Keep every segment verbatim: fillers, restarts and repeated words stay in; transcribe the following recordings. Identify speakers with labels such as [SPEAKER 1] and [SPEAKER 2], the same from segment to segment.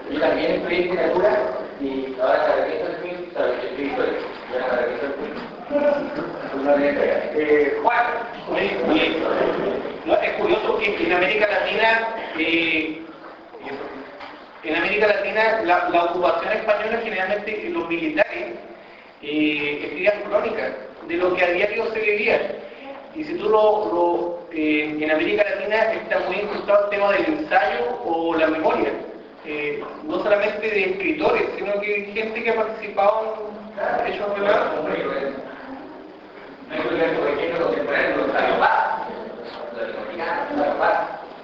[SPEAKER 1] Yo también estudié literatura y ahora me arrepiento del film, sabes que estoy historia. Yo no me arrepiento del film. No tiene idea.
[SPEAKER 2] Eh, Juan, no, es curioso que en América Latina, eh, en América Latina la, la ocupación española generalmente los militares eh, escribían crónicas de lo que a diario se vivía. Y si tú lo, lo eh, en América Latina está muy incrustado el tema del ensayo o la memoria. Eh, no solamente de escritores, sino que gente que ha participado en hechos relevantes.
[SPEAKER 1] No hay que ver, por ejemplo, lo que ponen los Salopaz, los americanos, los Salopaz,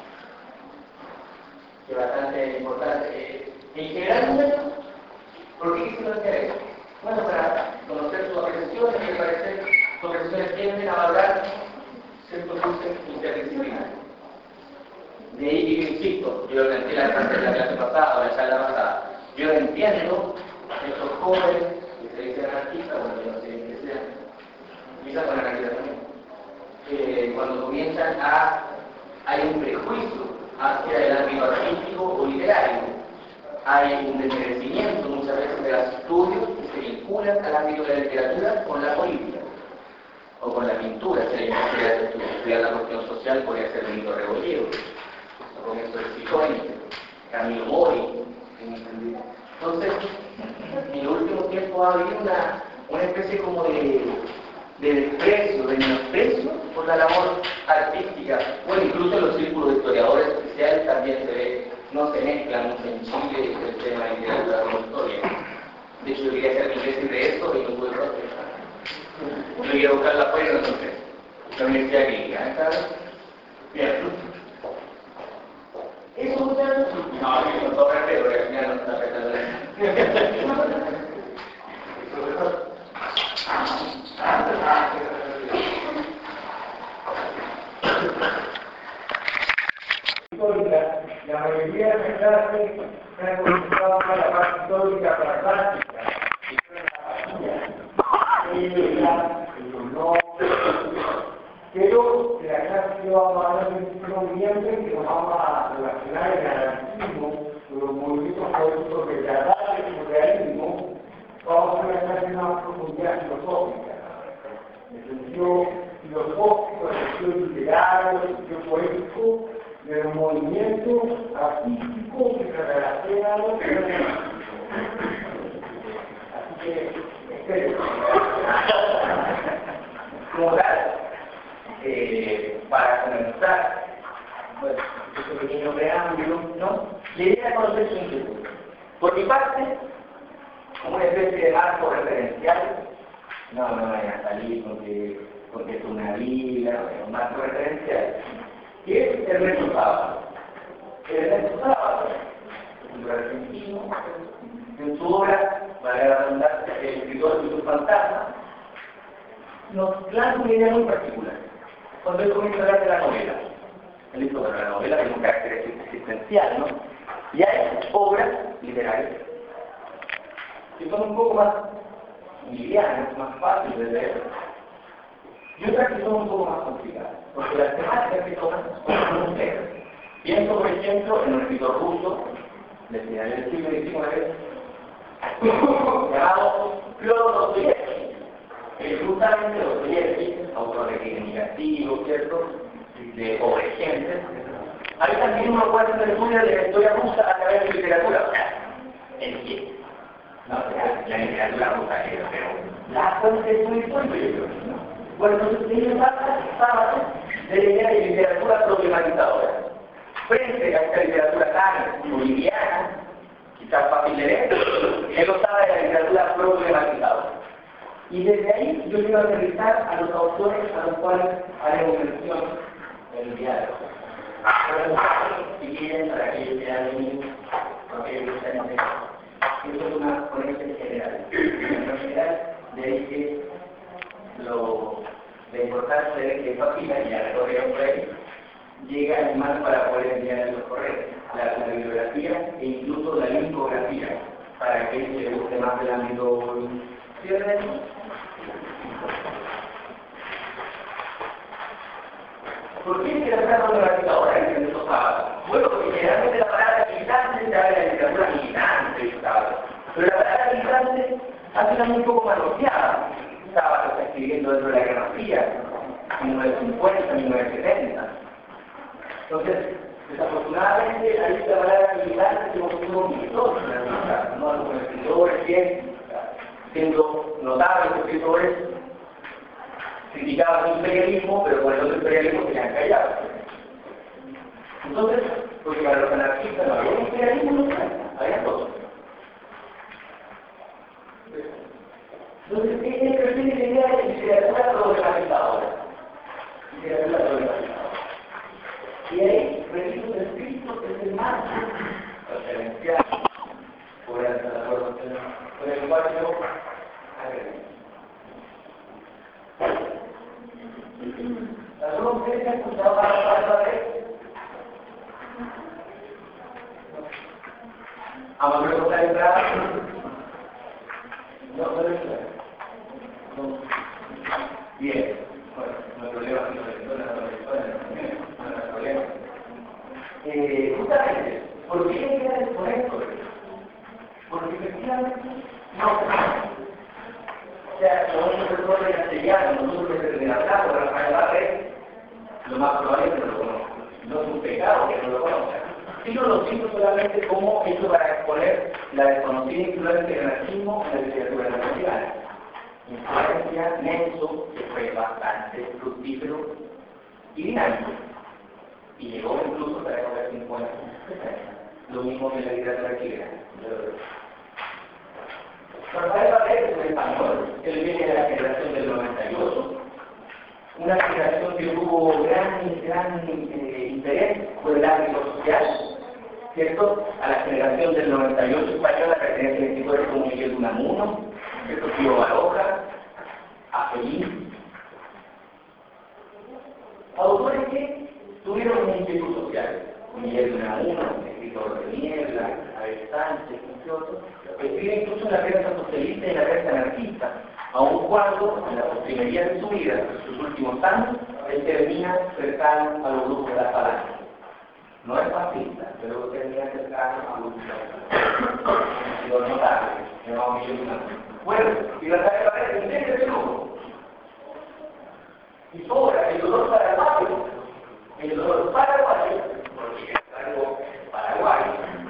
[SPEAKER 1] que es bastante importante. En general, ¿por qué quisieron hacer eso? Bueno, para conocer sus apreciaciones y parecer sus apreciaciones tienden a valorar ciertos usos interdisciplinarios. De ahí que yo insisto, yo lo planteé la clase pasada o la charla pasada, yo entiendo a estos jóvenes que se dicen artistas, bueno, yo no sé qué sean, quizás con la realidad también, eh, cuando comienzan a, hay un prejuicio hacia el ámbito artístico o literario, hay un desmerecimiento muchas veces de los estudios que se vinculan al ámbito de la literatura con la política o con la pintura. Si alguien quisiera estudiar la cuestión social, podría ser el Nito Rebolledo, el comienzo del Cicones, Camilo Mori. Entonces, en los últimos tiempos ha habido una, una especie como de, de desprecio, de menosprecio por la labor artística. Bueno, incluso en los círculos de historiadores especiales también se ve, no se mezcla mucho en Chile el tema de literatura con historia. De hecho, yo quería hacer mi tesis de eso y no pude protestar. Yo quería buscar la afuera y no encontré. La Universidad Clínica, ¿sabes? Bien. Eso es ya... No, yo con todo respeto, porque al final no está afectando la...
[SPEAKER 3] Histórica, la mayoría de las clases se han concentrado en la parte histórica pragmática, y la no, pero de la clase que vamos a hablar en este noviembre, que nos vamos a relacionar en el anarquismo, con los movimientos políticos de la y realismo, vamos a hacer una clase más profundidad filosófica, en el sentido filosófico, en el sentido literario, en el sentido poético, de los movimientos artísticos que se relacionan con el Así que, espero.
[SPEAKER 1] Como tal, eh, para comenzar, bueno, este pequeño preámbulo, ¿no? La idea de conocer su inquietud. Por mi parte, como una especie de marco referencial, no, no vayan a salir porque, porque es una vida, un marco referencial, que es el resultado. El resultado es un argentino, en su obra, para la redundancia, el escritor y su fantasma, nos plantea una idea muy particular. Cuando él comienza a hablar de la novela, él dice, bueno, la novela tiene un carácter existencial, ¿no? Y hay obras literarias que son un poco más livianas, más fáciles de leer, y otras que son un poco más complicadas, porque las temáticas que toman son complejas. Pienso, por ejemplo, en un escritor ruso del final del siglo diecinueve, llamado Fyodor Dostoyevsky, que justamente Dostoyevsky, autor de crímenes negativos, ¿cierto?, de pobres gentes. Ahí también uno puede hacer estudio de la historia rusa a través de literatura. ¿En qué? No, la literatura rusa, pero la fuente es muy fuerte, yo creo, ¿no? Bueno, entonces tiene parte de la idea de literatura problematizadora. Frente a esta literatura tan boliviana, quizás fácil de leer, él gozaba de la literatura problematizadora. Y desde ahí yo quiero aterrizar a los autores a los cuales haremos mención en el diálogo. Si quieren, para que ellos sean niños, para que ellos sean niños. Eso es una ponencia general. En general, de ahí que lo, la importancia de que Papila, y ya recorrieron por ahí, llega a mano para poder enviar los correos, la, la bibliografía e incluso la linfografía, para aquellos que les guste más del ámbito cibernético. ¿Por qué es que la está problematizadora en estos sábados? Bueno, porque generalmente la palabra militante se habla de la literatura militar. Pero la palabra militante hace también un poco manoseada. Estaba está escribiendo dentro de la Guerra Fría, en mil novecientos cincuenta, mil novecientos setenta. Entonces, desafortunadamente, ahí la palabra militante se convirtió en un escritor, ¿no? Algunos escritores que, siendo notables escritores, criticaban el imperialismo, pero por el otro imperialismo se han callado. Entonces, porque para los anarquistas no había un imperialismo, no había todo. Entonces, ¿qué es que tiene la idea de literatura problematizadora? Literatura problematizadora. Y ahí, registros escritos es el marco referencial por el por el cual yo agregué. ¿Algunos de ustedes han escuchado a la palabra de ¿Vamos a preguntar la entrada? No, no es no. Bien. Bueno, no hay problema, no hay problema, no hay problema. Eh, justamente, ¿por qué hay que exponer esto? Porque efectivamente no. O sea, como un profesor de castellano, nosotros que se atrás por Rafael Barret, lo más probable es que no lo conozca. No es un pecado que no lo conozca. Yo lo cito solamente como hecho para exponer la desconocida influencia del anarquismo en la literatura nacional. Influencia nexo que fue bastante fructífero y dinámico. Y llegó incluso hasta la época de cincuenta. Lo mismo que en la literatura chilena. Rafael Barret es un español, él viene de la generación del noventa y ocho, una generación que tuvo gran, gran eh, interés por el ámbito social, ¿cierto? A la generación del noventa y ocho española pertenecen escritores como Miguel de Unamuno, ¿cierto? Pío Baroja, Afelín. Autores que tuvieron un inquietud social. Miguel de Unamuno, escritor de Niebla, Abel Sánchez, entre otros, escribe incluso en la prensa socialista y en la prensa anarquista, aun cuando, en la postrimería de su vida, en sus últimos años, él termina cercano a los grupos de la falange. No es fascista, pero termina cercano a los grupos de la falange. Lo notable, llamado Miguel de Unamuno. Bueno, y la tarea para él es ese grupo. Y sobra el dolor paraguayo, el dolor paraguayo, porque es algo paraguayo.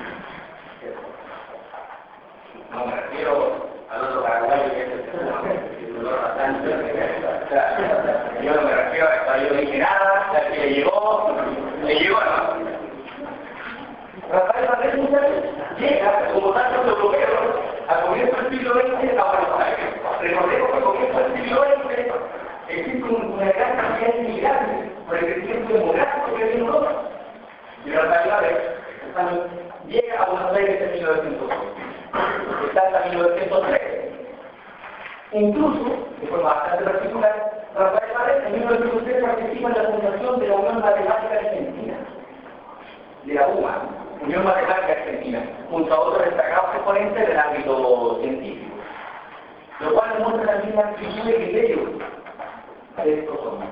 [SPEAKER 1] No me refiero al otro paraguayo que es el dolor bastante. Yo no me refiero a esto, yo no dije nada, ya que le llegó, le llegó no. Rafael Barret llega, como tantos europeos, a comienzo del siglo veinte a Buenos Aires. Recordemos que a comienzo del siglo veinte existe una gran cantidad de inmigrantes por el crecimiento demográfico que hay en Europa. Y Rafael Barret llega a Buenos Aires en mil novecientos dos. Está hasta mil novecientos tres. Incluso, de forma bastante particular, Rafael Barret en mil novecientos tres participa en la fundación de la Unión Matemática Argentina, de la U M A, Unión Matemática Argentina, junto a otros destacados exponentes del ámbito científico, lo cual muestra también la actitud de criterio de estos hombres.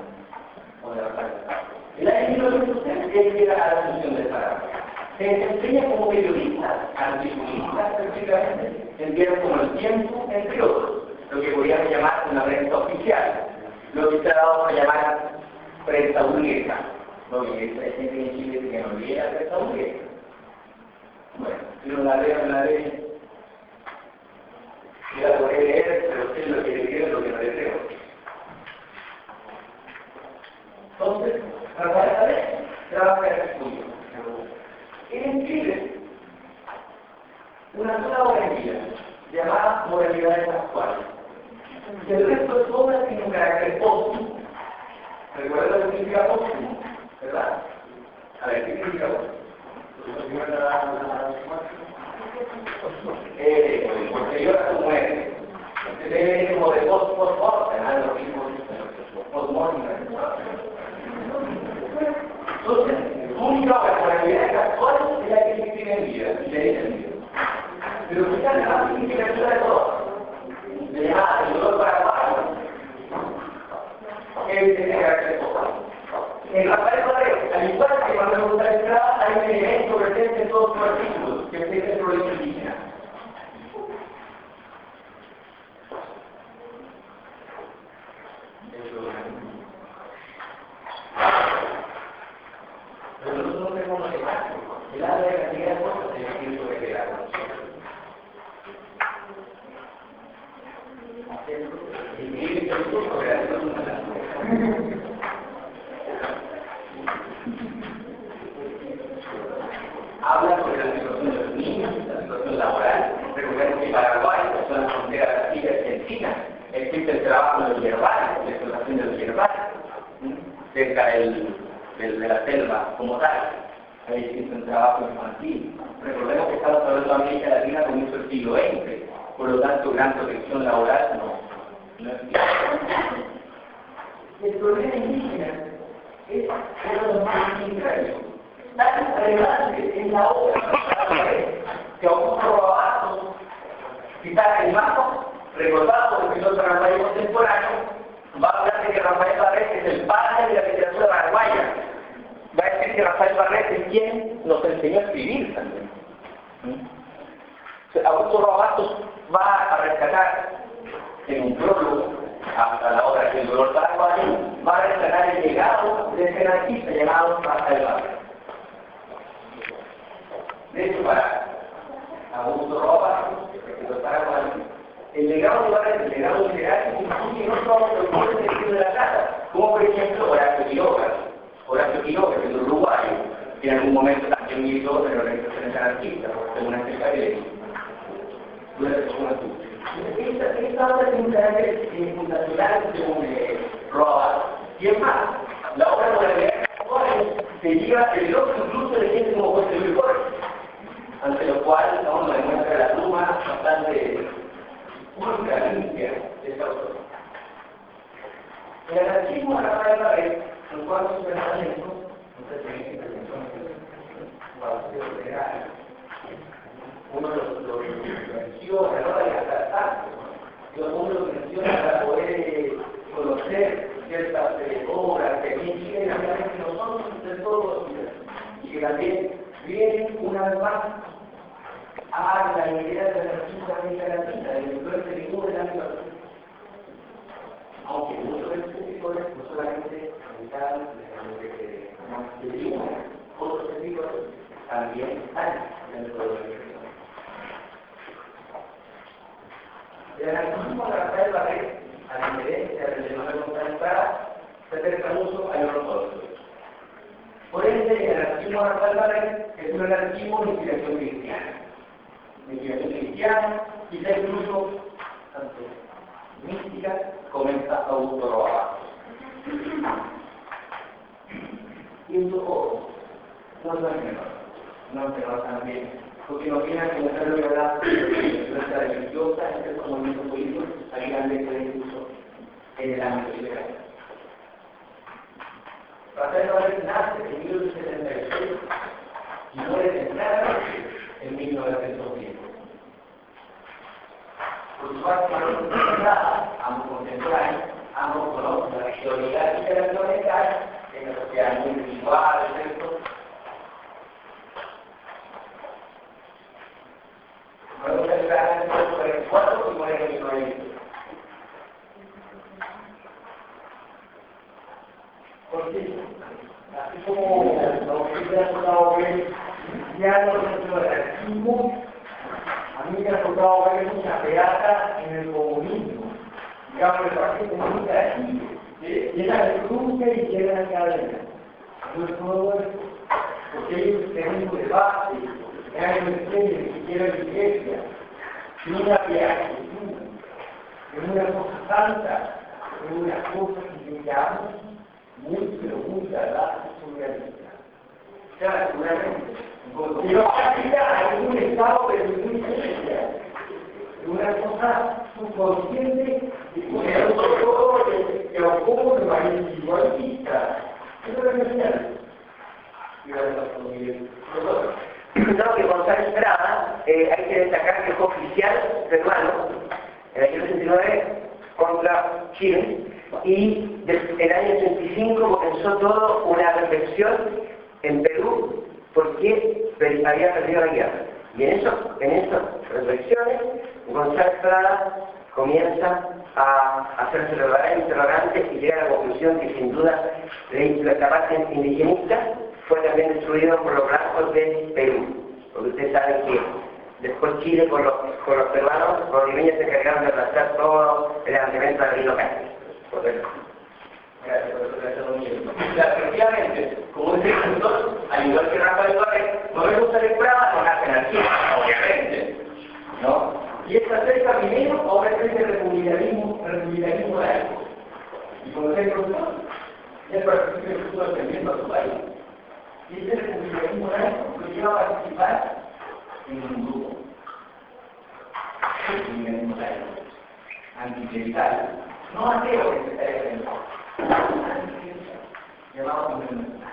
[SPEAKER 1] El año mil novecientos tres él llega a la función de Zaragoza. Se desempeña como periodista, anticomunista prácticamente, en diarios como El Tiempo, entre otros, lo que podríamos llamar una prensa oficial, lo que se ha dado a llamar prensa burguesa. Lo que hay gente en Chile que no lee la prensa burguesa. Bueno, si uno la lee, no la lee. Yo la podré leer, pero usted lo que le quiere es lo que no le creo. Entonces, Rafael Barret trabaja en el estudio. En Chile, una sola obra en vida, llamada Moralidades Actuales. El resto de su obra tiene un carácter póstumo. ¿Recuerda lo que significa póstumo? ¿Verdad? A ver, ¿qué significa póstumo? Eh, posterior a su muerte. Se debe como de post-post-mortem, algo así post-mortem. Entonces, su única obra con actividades actuales es la que se escribe en vida, y leí en vida. Pero quizás la más significativa de todas, se llama El dolor paraguayo, es de carácter total. En Rafael Barret, al igual que Manuel González Estrada, hay un elemento presente en todos sus artículos, que es el problema indígena. Habla sobre la situación de los niños, la situación laboral. Recordemos que Paraguay es una frontera de Brasil y Argentina. Existe el trabajo de los hierbales, la explotación de los hierbales, cerca del, del, de la selva como tal. Ahí existe un trabajo infantil. Recordemos que estamos hablando de América Latina comienzo del siglo veinte, por lo tanto, gran protección laboral no, no existe. El problema indígena es uno de los más contrarios. Tan relevante en la obra que Augusto Robato, quizás el más recordado por el filósofo paraguayo contemporáneo, va a hablar de que Rafael Barrete es el padre de la literatura paraguaya. Va a decir que Rafael Barrete es quien nos enseñó a escribir también. ¿Mm? Augusto Robato va a rescatar en un prólogo a la obra del dolor paraguayo, va a rescatar el legado de ese artista llamado Rafael Barrete. De hecho, para Augusto Robato, el legado de Barrete, el legado literario, incluye no solo los pueblos del siglo de la Plata, como por ejemplo Horacio Quiroga. Horacio Quiroga, que es un uruguayo, que en algún momento también militó en la organización anarquista, por ser una secretaria durante su juventud. Esta, esta obra tiene un carácter fundacional según eh, Robato. Y es más, la obra de la realidad se lleva el loco incluso de gente como José Luis Borges, ante lo cual no nos demuestra la pluma bastante pública, limpia de esta autor. El anarquismo de Rafael Barrete, en cuanto a su pensamiento, no sé si hay intervención general, uno lo menciona, no hay hasta tanto, uno lo menciona para poder conocer ciertas obras que aquí en Chile realmente no son de todos y que también vienen una vez más a la idea de la República América Latina, del influencia que tuvo en la América Latina. Aunque muchos de estos sectores no solamente americanos, de Lima, otros sectores también están dentro de la América. El anarquismo de Rafael Barrete, a la diferencia del de Manuel González Prada, se acerca mucho a los ortodoxos. Por ende, el anarquismo de Rafael Barrete es un anarquismo de inspiración cristiana. De inspiración cristiana, quizá incluso tanto mística, comienza Augusto Robato. Y eso no es menor, no es menor también, porque no tiene que mostrar la verdad de nuestra religiosa, en estos movimientos políticos, salían de este incluso en el ámbito liberal. Rafael Barrete nace en mil ochocientos setenta y seis y muere temprano en mil novecientos diez. Por su parte, ambos contemporáneos, ambos conocen la historia intelectual en la sociedad muy individual, ¿cierto? Luego se trata de cuarenta y cuatro y muere en mil novecientos. Porque, así como los que han tocado ver, ya no dentro del anarquismo, a mí me ha tocado ver mucha beata en el comunismo. Digamos, el Partido Comunista de Chile, llena de cruces y llena de cadenas. No es todo eso, porque ellos tienen un debate, hay un enseño que quiere la iglesia, y una beatitud, es una cosa santa, es una cosa que llegamos muy, pero muy agradable surrealista. O sea, seguramente. Y no hay un estado de muy especial. Es una cosa subconsciente y con el todo que ocupa de manera individualista. Eso es especial.
[SPEAKER 4] Creo que González Prada, eh, hay que destacar que fue oficial peruano en el año ochenta y nueve contra Chile. Y desde el año ochenta y cinco comenzó todo una reflexión en Perú porque había perdido la guerra. Y en, eso, en esas reflexiones, González Prada comienza a hacerse los interrogantes y llega a la conclusión que sin duda la parte indigenista fue también destruido por los blancos de Perú. Porque ustedes saben que después Chile con los, con los peruanos, los limeños se encargaron de arrastrar todo el levantamiento de Albino Castro. Correcto. Gracias, profesor. Claro, efectivamente, como dice el doctor, al igual que Rafael Barret, no me gusta el programa con la anarquía, obviamente, ¿no? Y esto acerca primero a una especie de republicanismo, republicanismo laico. Y como decía el profesor, él participó en el futuro defendiendo a su país. Y este republicanismo laico lo lleva a participar en un grupo. El republicanismo laico, anticlerical, no ateo que se está defendiendo. Llamado fundamental.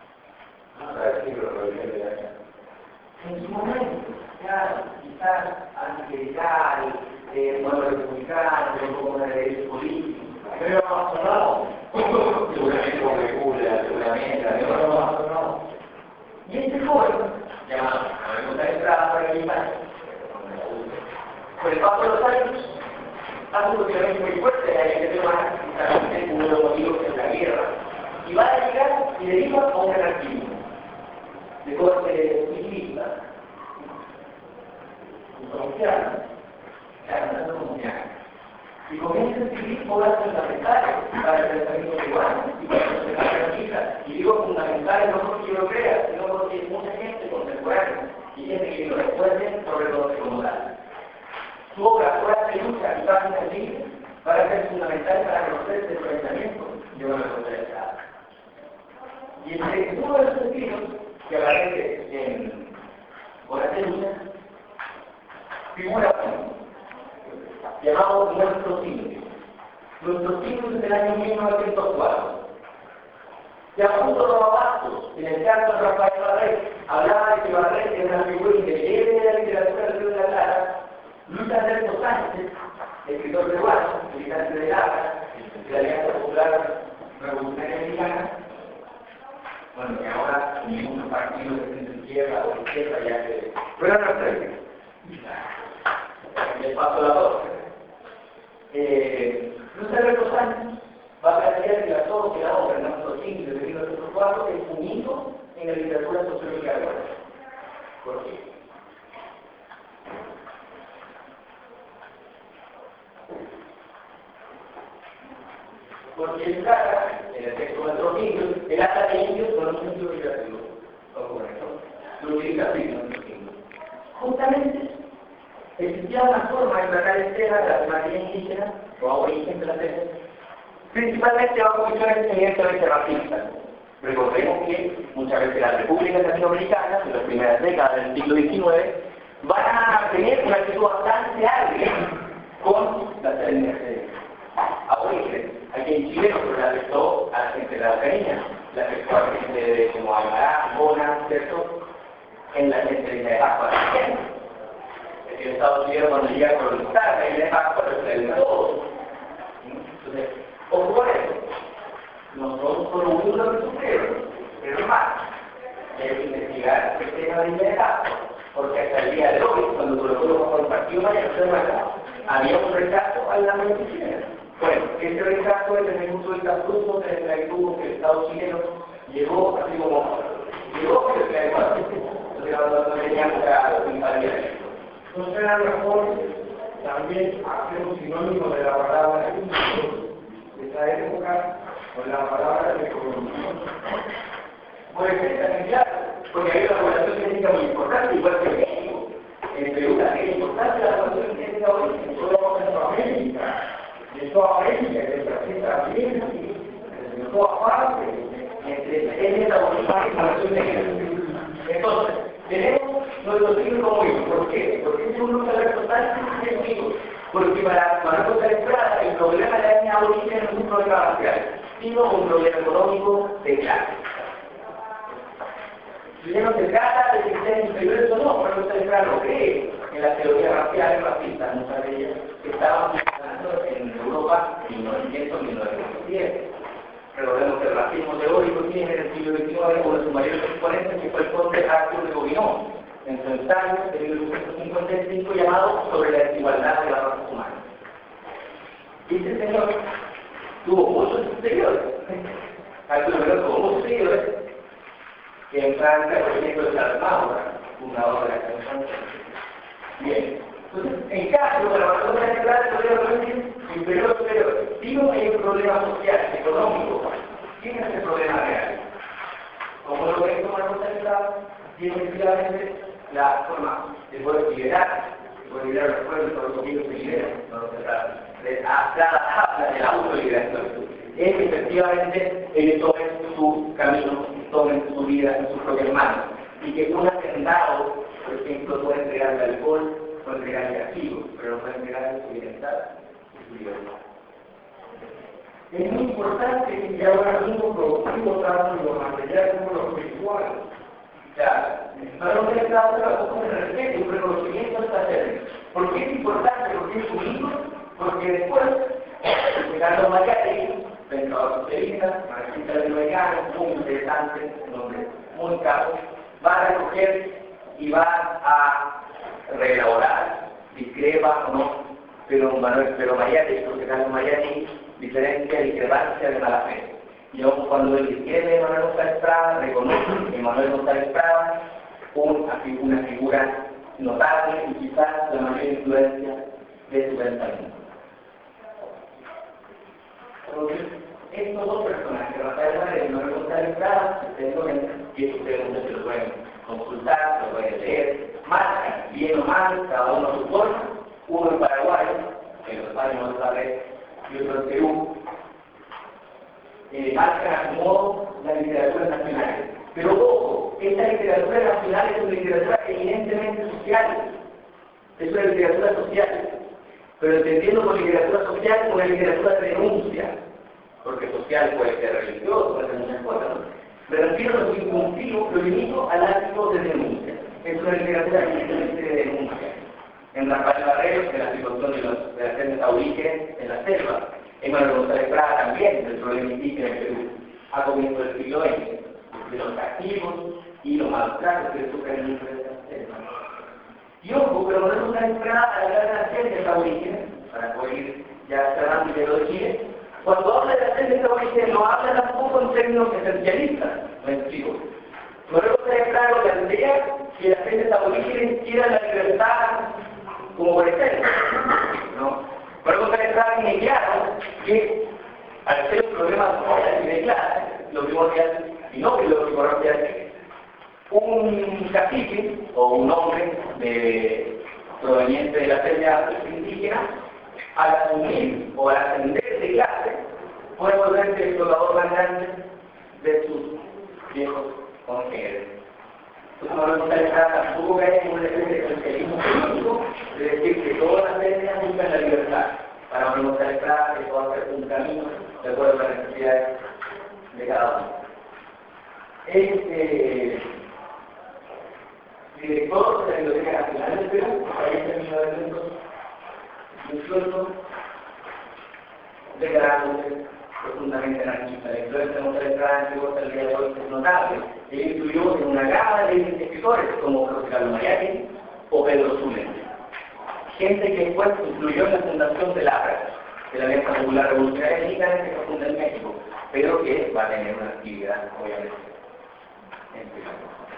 [SPEAKER 4] En su momento, claro, quizás anticlerical, eh, bueno, republicano, un poco de derechos políticos, pero no, seguramente con recula, seguramente, no, no. Y este joven, llamado, no me gusta entrar para el imagen, con el paso de los años, hace un funcionamiento muy fuerte, hay que tener más, uno de los motivos es la guerra, y va a llegar y deriva a un anarquismo de corte nihilista, colombiano, claro, no colombiano, y comienza a escribir obras fundamentales para el pensamiento peruano y para el pensamiento anarquista, y digo fundamentales no porque yo lo crea, sino porque hay mucha gente contemporánea y gente que lo recuerde sobre lo que como tal. Su obra Fuerza de lucha y páginas libres va a ser fundamental para conocer este pensamiento de una sociedad. Y entre uno de los estilos que aparece en Fuerza de lucha figura uno, llamado Nuestro Siglo. Nuestro Siglo es del año mil novecientos cuatro. Ya junto a Bastos, en el caso de Rafael Barret, hablaba de que Barret era una figura indeleble de la literatura de la Clara. Luis Alberto Sánchez, escritor peruano, militante de la de la Alianza Popular Revolucionaria Mexicana, bueno, que ahora ningún partido de centro izquierda o izquierda ya que... Pero no sé. Les paso la dos. Eh, Luis Alberto Sánchez va a plantear que la todo que la obra en nuestro siglo de mil novecientos cuatro es un hito en la literatura sociológica de Guatemala. ¿Por qué? Porque el trata, en el texto de nuestros libros, el acta de indios con un sentido creativo. Lo utiliza así en nuestros libros. Justamente, existía una forma de tratar el tema de la temática indígena, o aborigen platense, principalmente bajo visiones evidentemente racistas. Recordemos que muchas veces las repúblicas latinoamericanas, en las primeras décadas del siglo diecinueve, van a tener una actitud bastante agria con las etnias aborígenes. Aquí en Chile no se le afectó a la gente de la Araucanía, le afectó a la gente de como Aymara, Bona, ¿cierto? En la gente de la Pascua también. El Estado chileno cuando llega a colonizar la isla de Pascua lo trae a todos. Entonces, ojo con eso. No son solo uno los que sufrieron, pero más. Hay que investigar el tema de la isla de Pascua, porque hasta el día de hoy, cuando Colo Colo bajo el partido Mayor se marcaba, había un rechazo al lamento chileno. Bueno, este rechazo es el uso de estas frutos de la esclavitud que el Estado chileno llegó así como llegó que se no tenía mucha simpatía.
[SPEAKER 3] Entonces, a lo mejor también hace un sinónimo de la palabra de esa época con la palabra de colonización.
[SPEAKER 4] Puede ser también claro, porque hay una población genética muy importante, igual que en México. En Perú también es importante la población genética origen,
[SPEAKER 3] todo en América. De toda América, de Brasil también, de todas partes,
[SPEAKER 4] entre esta población genética. Entonces, tenemos nuestro siglo como hijo. ¿Por qué? Porque es un lugar total sentido. Porque para Marcos Estrada el problema de la etnia aborigen no es un problema racial, sino un problema económico de clase. Si ya no se trata de que sean inferiores o no, Marcos Estrada lo cree en las teorías raciales racistas, muchas de ellas que estaban funcionando en Europa en mil novecientos a mil novecientos diez. Recordemos que el racismo teórico tiene en el siglo veintinueve uno de sus mayores exponentes, que fue el conde Arthur de Gobineau, en su ensayo de mil novecientos cincuenta y cinco llamado Sobre la desigualdad de las razas humanas. Y este señor tuvo muchos seguidores. Arthur de Gobineau tuvo muchos seguidores, que en Francia, por ejemplo, es la Maura, fundador de la canción. Bien,
[SPEAKER 1] Entonces, en caso de la Revolución Central, podría decir inferior superior. Si no hay un problema social, económico, ¿quién es el problema real? Como lo que es como la Revolución Central, tiene efectivamente la forma de poder liberar, de poder liberar los pueblos, todos los gobiernos se liberan, no los centrales. La habla de la autoliberación. Es efectivamente ellos tomen su camino, tomen su vida en sus propias manos. Y que un hacendado, por ejemplo, puede entregarle alcohol, puede entregarle castigo, pero no puede entregarle su bienestar y su libertad.
[SPEAKER 3] Es muy importante que ahora mismo producimos tanto lo material como lo espiritual.
[SPEAKER 1] Ya, para no tener claro un respeto, un reconocimiento de esta serie. ¿Por qué es importante? Porque es un hito, porque después, Ricardo Mariani, pensador socialista, marxista latinoamericano, muy interesante, un hombre muy caro, va a recoger y va a reelaborar, discrepa o no, pero Manuel, pero Mariani, porque Carlos Mariani diferencia, discrepancia de mala fe. Y aún cuando él discrepe de Manuel González Prada, reconoce que Manuel González Prada una, una figura notable y quizás la mayor influencia de su pensamiento. Entonces, estos dos personajes, Rafael Varela y Manuel González Prada, ustedes lo ven, y eso ustedes se lo pueden consultar, se lo pueden leer, marcan bien o mal, cada uno a su forma, uno en Paraguay, en los años otra vez, y otro en Perú, eh, marcan a su modo la literatura nacional. Pero ojo, esta literatura nacional es una literatura eminentemente social, es una literatura social, pero entendiendo por literatura social una literatura de denuncia, porque social puede ser religioso, puede ser muchas cosas, ¿no? Me refiero a lo incumplido, lo limito al ámbito de denuncia. Es una literatura eminentemente de denuncia. En Rafael Barreros, en la situación de, los, de las etnias aborígenes en la selva. En Manuel González Prada también, del problema indígena en Perú. A comienzo del siglo veinte, de los castigos y los malos tratos que sufren en la selva. Y ojo, pero Manuel González Prada, a la de las etnias aborígenes, para poder ir ya cerrando el de Chile, cuando habla de las etnias aborígenes, no habla tampoco en términos esencialistas, me explico. Manuel González Prada lo plantea que las etnias aborígenes quieran la libertad como por ejemplo, ¿no? Pero con que está bien claro que al ser un problema social y de clase, lo primordial, y no que lo primordial, un cacique o un hombre de, proveniente de la etnia indígena, al asumir o al ascender de clase, puede volverse el explorador más grande de sus viejos congéneres. Entonces, Manuel González Prada tampoco cae en una especie de socialismo político, de decir que todas las etnias buscan la libertad. Para Manuel González Prada, eso va a ser un camino de acuerdo a las necesidades de cada uno. Es eh, director de la Biblioteca Nacional del Perú, fallece en mil novecientos dieciocho, declarándose profundamente anarquista. La influencia de González Prada en el día de hoy es notable. Él influyó en una gama de escritores como José Carlos Mariani o Pedro Zuleta. Gente que después influyó en la fundación del A R A, de la Alianza Popular Revolucionaria Mexicana, que se funda en México, pero que va a tener una actividad, obviamente, en Perú.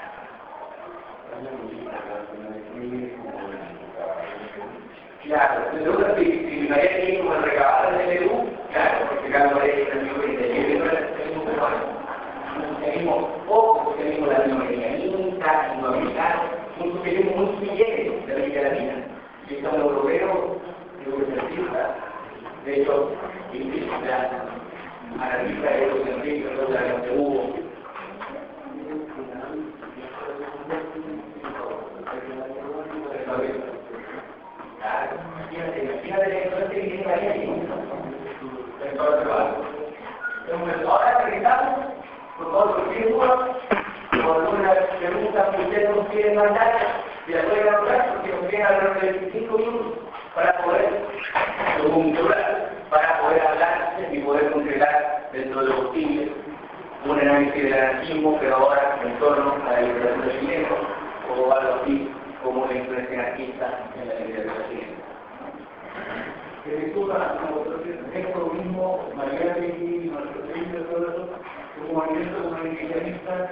[SPEAKER 1] Claro, de seguro si, si Mariani como el recabador de Perú, claro, porque Carlos Mariani es el mismo que te lleve, no es el mismo peruano. Socialismo poco, socialismo latinoamericanista, latinoamericano, un socialismo muy siguiente de América Latina. Y es un europeo, eurocentista, de hecho, indígena, anarquista, eurocentrista, todo lo que hubo. Imagínate, imagínate que no esté viviendo ahí ahí. Entonces, ahora regresamos con todos los círculos, con una pregunta que ustedes nos quieren mandar, y la pueden hablar porque nos quieren hablar de veinticinco minutos para poder conjurar, para poder hablar y poder concretar dentro de lo posible un análisis del anarquismo, pero ahora en torno a la literatura chilena, o algo así como la influencia anarquista en la literatura chilena.
[SPEAKER 3] Que discuta, como esto mismo, Mariani y nuestro país, todo eso, un movimiento comunicacionista,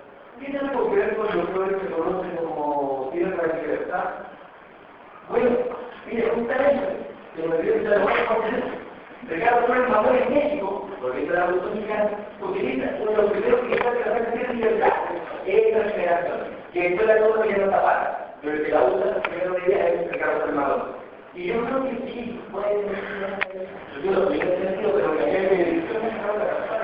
[SPEAKER 3] tiene algo que ver con lo que hoy se conoce como tierra de libertad. Bueno,
[SPEAKER 1] Mire, justamente, se me olvidó que la voy a conocer. Ricardo Flores Mamón en México, porque la Revolución Mexicana utiliza uno de los primeros que está que la gente tiene libertad, es la generación, que después la cosa ya no está para, pero el que la usa, la primera idea es Ricardo Flores Mamón. Y yo creo que sí, puede ser, yo lo que en ese sentido, pero que ayer me dijo, no, no,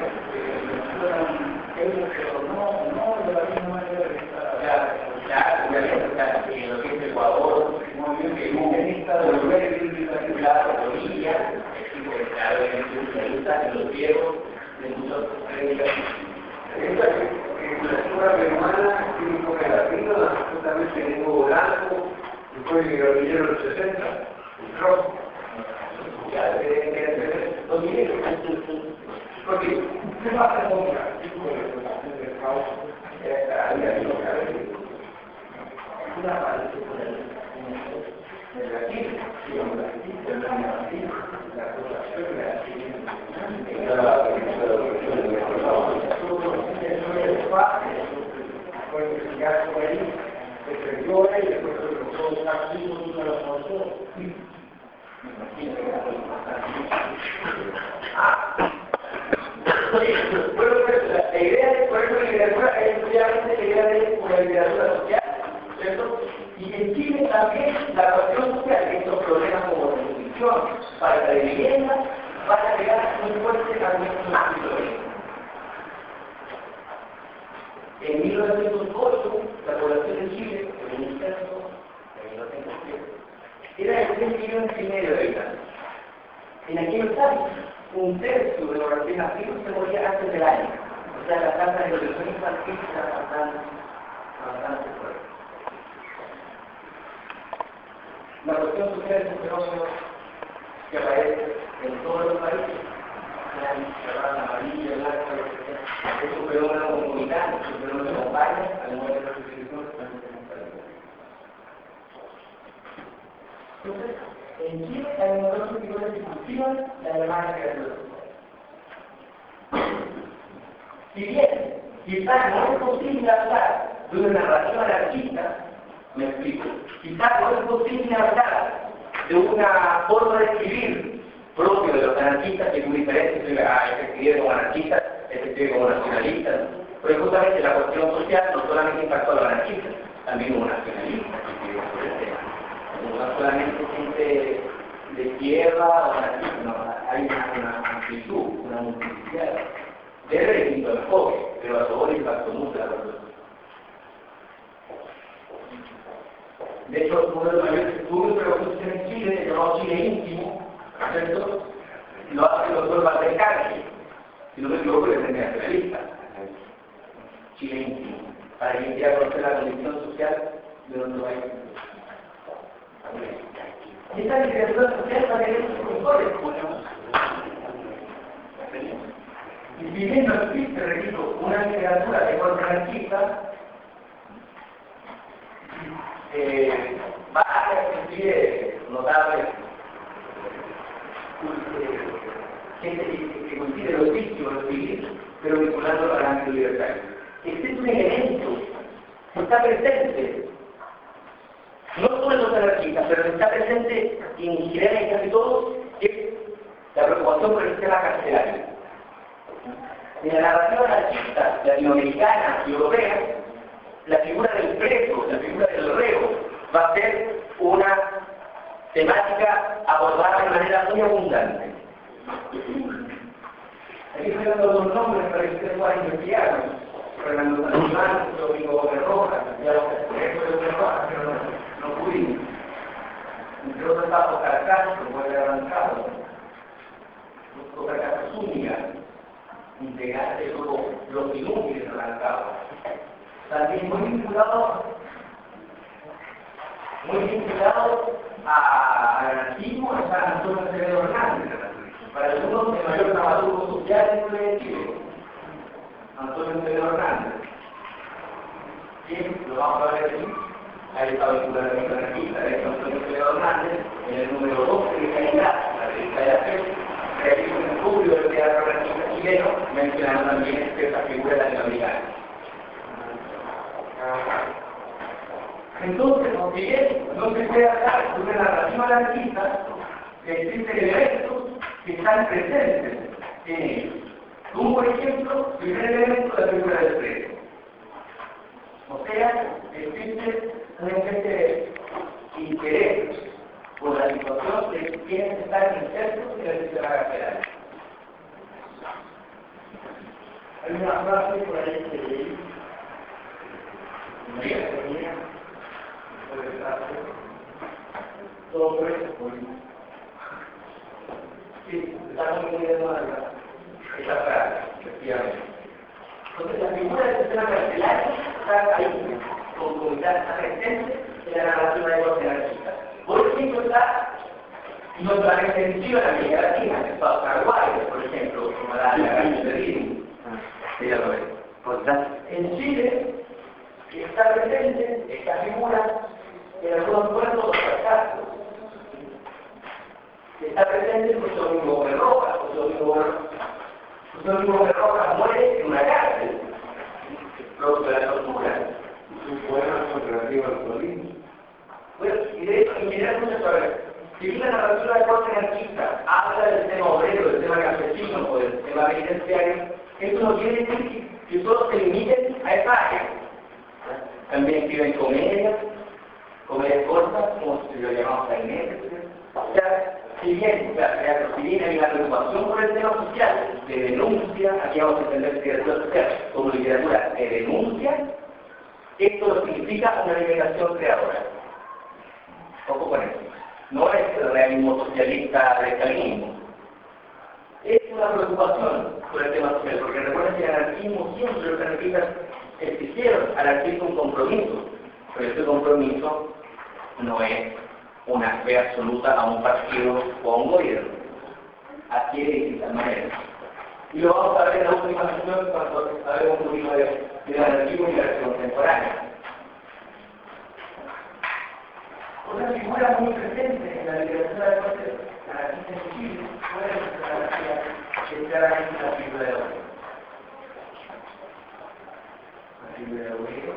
[SPEAKER 1] no, de la misma manera que está, ya, ya, obviamente, en lo que es Ecuador, muy bien, que hubo un lista de volver a ir a la Bolivia, claro, en los viejos, de muchas predicaciones.
[SPEAKER 3] Esta cultura peruana tiene un poco de latino, justamente en Hugo Blanco, después de guerrillero de los sesenta, el rock.
[SPEAKER 1] Ya, de los viejos.
[SPEAKER 3] Porque, ¿qué pasa con el tipo de explotación del caos? Había que tocar
[SPEAKER 1] Una parte por el en la Chile, digamos, la Chile, la Chile, la población de la Chile. Bueno, pues la idea de por eso la literatura es obviamente la idea de una literatura social, ¿cierto? Y en Chile también la cuestión social, estos problemas como la nutrición, falta de vivienda, van a llegar muy fuerte a nuestros ámbitos. En mil novecientos ocho, la población de Chile, en un censo, en mil novecientos siete, era de tres millones y medio de habitantes. En aquellos años, un tercio de los recién nacidos se moría antes del año. O sea, la tasa de nutrición infantil era bastante, bastante fuerte. La cuestión social es un fenómeno que aparece en todos los países. La amarilla, el blanco, es un fenómeno comunitario, es un fenómeno que acompaña al modo de la institución que estamos país. Entonces, en Chile hay una de las figuras discursivas, la alemana que es si bien, quizás no es posible hablar de una narrativa anarquista, me explico, quizás no es posible hablar de una forma de escribir propio de los anarquistas, que es muy diferente, ah, este escribe como anarquista, este escribe como nacionalista, pero justamente la cuestión social no solamente impactó a los anarquistas, también hubo nacionalistas que escribieron sobre el tema. No solamente gente de izquierda o anarquista, no, hay una, una amplitud, una multiplicidad. Debe distinto enfoque, pero a favor impactó mucho la cuestión. De hecho, uno de los mayores estudios de la oposición en Chile, llamado Chile Íntimo, ¿cierto? Lo hace el doctor Valdés Cargi, si no me equivoco, es el nacionalista. Chile Íntimo, para que quiera conocer la condición social de nuestro país. Y esta literatura social también es un profesor, y si bien no existe, repito, una literatura de corte anarquista, eh, va a existir notables gente que considera lo oficio, lo civil, pero vinculándolo al ámbito libertario. Este es un elemento que está presente, no solo en los anarquistas, pero que está presente en general en casi todos, que es la preocupación por el sistema carcelario. En la narrativa anarquista latinoamericana y europea, la figura del preso, la figura del reo, va a ser una temática abordada de manera muy abundante. Aquí estoy dando dos nombres para que ustedes puedan investigar. Fernando Santimán, Domingo Gómez Rojas, Santiago Castrejo de Gómez Rojas, pero no, no pudimos. Entre otros casos, Caracas, que puede haber avanzado. Otra casa Zúñiga, integrante de todos los inútiles arrancados. También muy vinculado, muy vinculado al anarquismo, a San Antonio Acevedo Hernández. Para algunos, el mayor dramaturgo social de Chile, Antonio Acevedo Hernández. ¿Quién? Lo vamos a ver aquí. Ahí está vinculado a la anarquista, de Antonio Acevedo Hernández, en el número doce de Calidad, la revista de Acel, realizó un estudio del teatro anarquista chileno, mencionando también esta figura latinoamericana. Entonces, aunque bien no se puede hablar de una narrativa anarquista, existen elementos que están presentes en ellos. Como por ejemplo, el primer elemento de la figura del preso. O sea, existe una especie de interés por la situación de quienes están insertos en el sistema carcelario.
[SPEAKER 3] Hay una frase por ahí que leí, una tenía, puede frase, todo preso político.
[SPEAKER 1] Sí, estamos muy de moda esa frase, efectivamente. Entonces, la figura del sistema carcelario está ahí, con comunidad está presente en la narrativa de los anarquistas. Por ejemplo, está no solamente en Chile, en América Latina, en Estados Paraguay, por ejemplo, como la calle de Rini. Sí, ya lo ves. En Chile está presente esta figura en algunos puertos o fracasos. Está presente José Domingo Gómez Rojas. José Domingo Gómez Rojas muere en una cárcel, producto de la tortura.
[SPEAKER 3] Un poema contrario al Solín.
[SPEAKER 1] Bueno, y de hecho, en general, muchas veces, si una narrativa de corte anarquista habla del tema obrero, del tema campesino o del tema penitenciario, eso no quiere decir que solo se limiten a esa área. También escriben comedias, comedias cortas, como si lo llamamos sainetes. O sea, si bien, o sea, si bien hay una preocupación por el tema social, de denuncia, aquí vamos a entender literatura social como literatura de denuncia, esto no significa una liberación creadora. Ojo con eso. No es el realismo socialista del stalinismo. Es una preocupación por el tema social, porque recuerden que el anarquismo siempre los anarquistas exigieron al anarquismo un compromiso, pero ese compromiso no es una fe absoluta a un partido o a un gobierno. Adquiere distintas maneras. Y lo vamos a ver en la última sesión cuando hablemos un poquito de, de anarquismo y la acción contemporánea. Una figura muy presente en la literatura de corte anarquista en Chile fue la claramente la figura de Obrero. La figura de Obrero.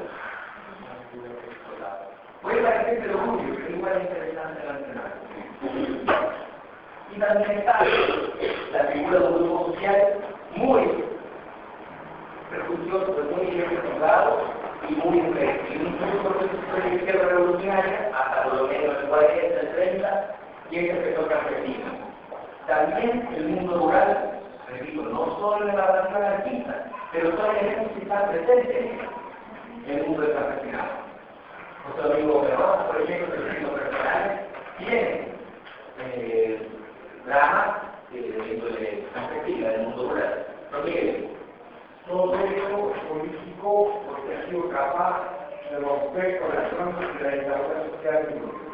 [SPEAKER 1] Puede parecer de orgullo, pero igual es interesante mencionar. Y también está la figura de un grupo social muy perjuicioso, muy bien recordado y muy incluso por la izquierda revolucionaria hasta por lo menos el cuarenta, el treinta y el sector campesino. También el mundo rural, repito, no solo en la narrativa anarquista, pero son elementos que están presentes en el mundo del campesinado. Nuestro amigo Berroa, por ejemplo, el signo personal, tiene eh, dramas de perspectiva del mundo rural. ¿Lo que
[SPEAKER 3] Todo eso es político porque ha sido capaz de romper con las normas de la dictadura social del mundo.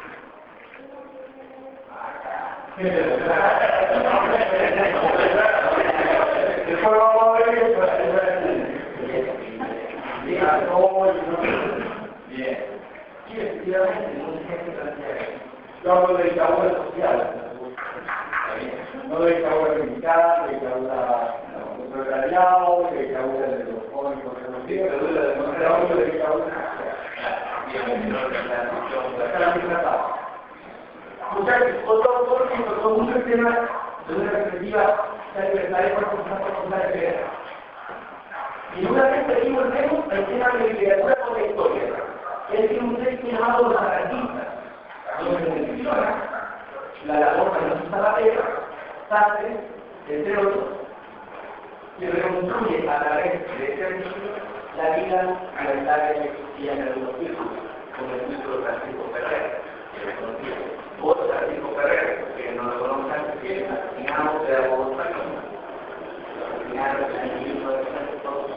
[SPEAKER 3] Después vamos a ver eso.
[SPEAKER 1] Bien. Sí, efectivamente, no se tiene que plantear.
[SPEAKER 3] Yo hablo de dictadura social. No de dictadura militar, de dictadura del proletariado, de dictadura de los jóvenes conservativos, pero hablo de dictadura social.
[SPEAKER 1] Muchachos, otro autor que tocó mucho el tema de una perspectiva libertaria por la de y una vez que aquí volvemos al tema de literatura con la historia. Es que un texto llamado Los Anarquistas, donde se menciona la labor de Francisco Zapatero, Sartre, entre otros, que reconstruye a través de este artículo la vida libertaria que existía en algunos círculos, como el círculo de Francisco Ferrer, que reconocía. Otro Francisco Ferrer, que no lo conozcan, que es asesinado de la Bogotá, asesinaron en el mil novecientos dos.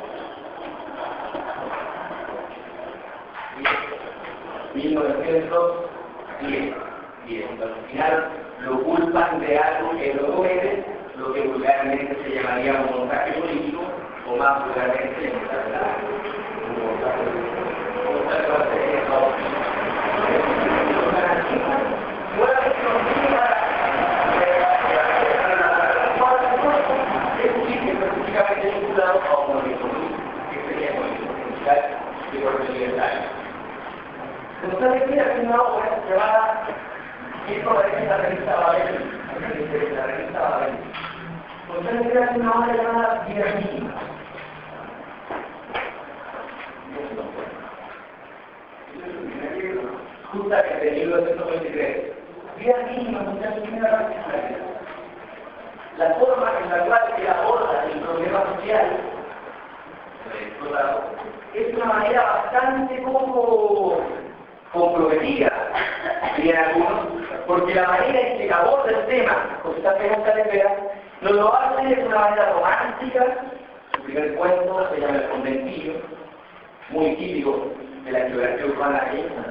[SPEAKER 1] mil novecientos diez. Al final lo culpan de algo que no es, lo que vulgarmente se llamaría un montaje político, o más vulgarmente en esta verdad, un montaje político. Específicamente vinculado a un movimiento que sería el movimiento sindical de corte libertario. esto aparece en la revista Babel, en la revista Babel. González Vera hace una obra llamada Vidas Mínimas. Justamente en mil novecientos veintitrés. Vidas Mínimas, González Vera, la forma en la cual se aborda el problema social es una manera bastante poco comprometida, dirían algunos, porque la manera en que aborda el tema, José González Vera, no lo hace de una manera romántica. Su primer cuento se llama El Conventillo, muy típico de la geografía urbana argentina.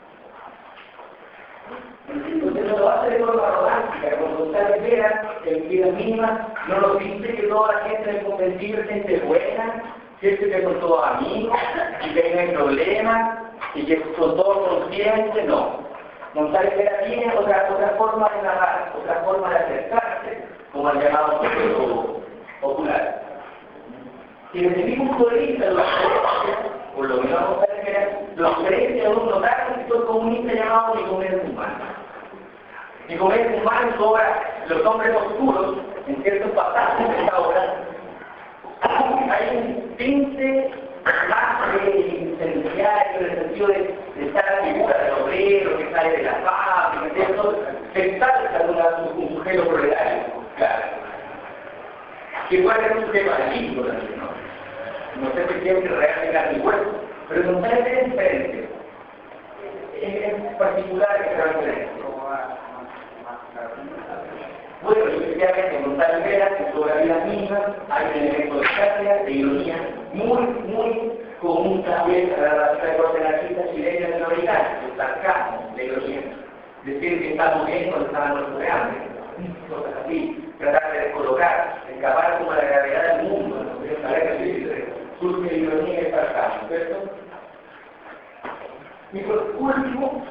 [SPEAKER 1] Entonces no lo hace de forma romántica, con González Vera, en Vidas Mínimas, no nos dice que toda la gente del Conventillo es gente buena, gente que son todos amigos, y que no hay problemas, y que son todos conscientes, no. González Vera tiene otra, otra forma de narrar, otra forma de acercarse, como el llamado pueblo popular. Y desde mi punto de vista, los diferencias, por lo menos González Vera, los diferencias de un notario que fue comunista llamado Nicomedes Guzmán. Nicomedes Guzmán en su obra Los Hombres Oscuros, en ciertos pasajes de esta obra, hay un tinte más de incendiario, en el sentido de, de estar la figura del obrero que sale de la fábrica, de eso, se salta de un sujeto proletario, claro. Que puede ser un sujeto atípico también, ¿no? No sé si quiero que realmente era mi cuerpo, pero no puede ser diferente. Es particular que sea diferente. Bueno, efectivamente, en González Vera, en su obra Vidas Mínimas, hay un elemento de gracia, de ironía, muy, muy común también a la raza de corte anarquista chilena y latinoamericana, el sarcasmo, la ironía. Decir que estamos bien cuando estamos muertos de hambre, cosas así, tratar de descolocar, escapar como la gravedad del mundo, ¿no? Saber que surge la ironía y el sarcasmo, ¿cierto? Y por último,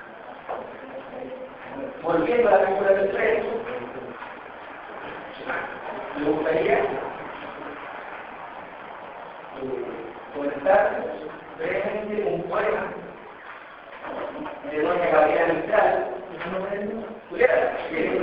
[SPEAKER 1] volviendo a la figura del preso, me gustaría eh, comentar brevemente un poema de doña Gabriela Mistral, Juliana,